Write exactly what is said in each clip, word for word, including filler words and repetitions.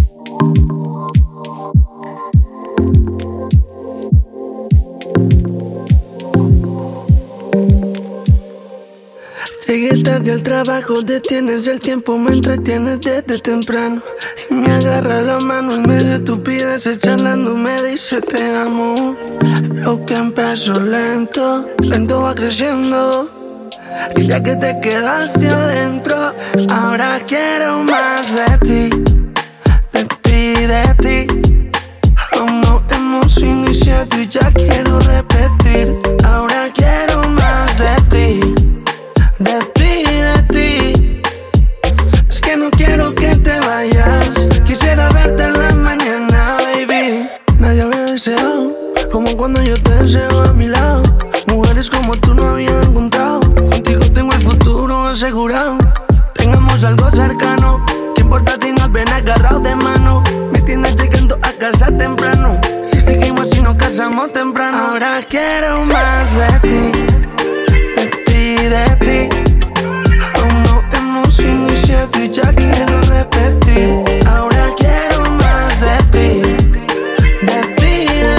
Llegué tarde al trabajo, detienes el tiempo, me entretienes desde temprano. Y me agarra la mano en medio de estupideces, charlando me dice te amo. Lo que empezó lento, lento va creciendo. Y ya que te quedaste adentro, ahora quiero más de ti, de ti, de ti. Aún no hemos iniciado y ya quiero repetir. Ahora quiero más de ti, de ti, de ti. Es que no quiero que te vayas, quisiera verte en la mañana, baby. Nadie habría deseado como cuando yo te deseo a mi lado. Mujeres como tú no había encontrado. Contigo tengo el futuro asegurado. Tengamos algo cercano, ¿qué importa si nos ven agarrados de mano? Me tienes llegando a casa temprano. Si seguimos y nos casamos temprano. Ahora quiero más de ti, de ti, de ti. Aún no hemos iniciado y ya quiero repetir. Ahora quiero más de ti, de ti, de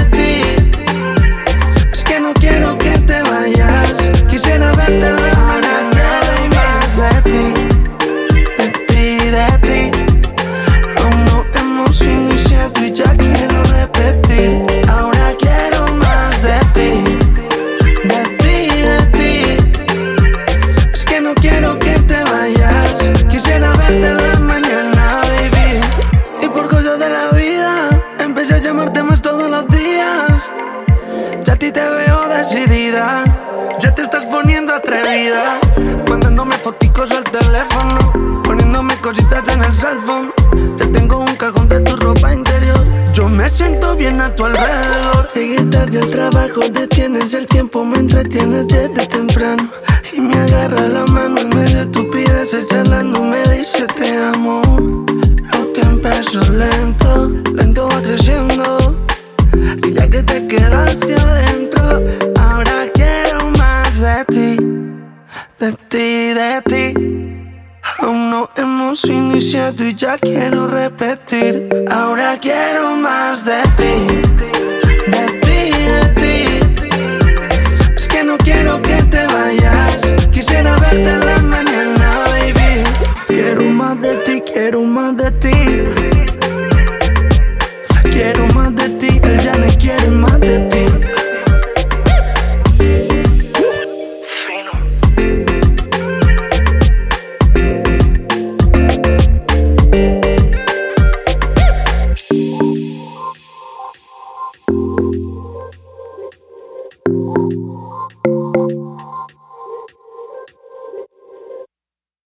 ti. Es que no quiero que te vayas, quisiera verte en la mañana. Quiero más de ti, de ti, de ti. Aún no hemos iniciado y ya quiero repetir. Ahora quiero más de ti, de ti, de ti. Es que no quiero que te vayas, quisiera verte en la mañana, baby. Y por cosas de la vida empecé a llamarte más todos los días. Ya a ti te veo decidida, ya te estás poniendo atrevida, mandándome foticos al teléfono, poniéndome cositas en el cell phone. Ya tengo un cajón de tu ropa interior, yo me siento bien a tu alrededor. Llegué tarde al trabajo, detienes el tiempo, me entretienes desde temprano. Y me agarra la mano en medio de estupideces, charlando me dice te amo. Lo que empezó lento, lento va creciendo. Y ya que te quedaste adentro, ahora quiero más de ti, de ti, de ti. Aún no hemos iniciado y ya quiero repetir. Ahora quiero más de ti, de ti, de ti. Es que no quiero que te vayas, quisiera verte en la mañana, baby. Quiero más de ti, quiero más de ti. Quiero más de ti, él ya no quiere más de ti. Fino.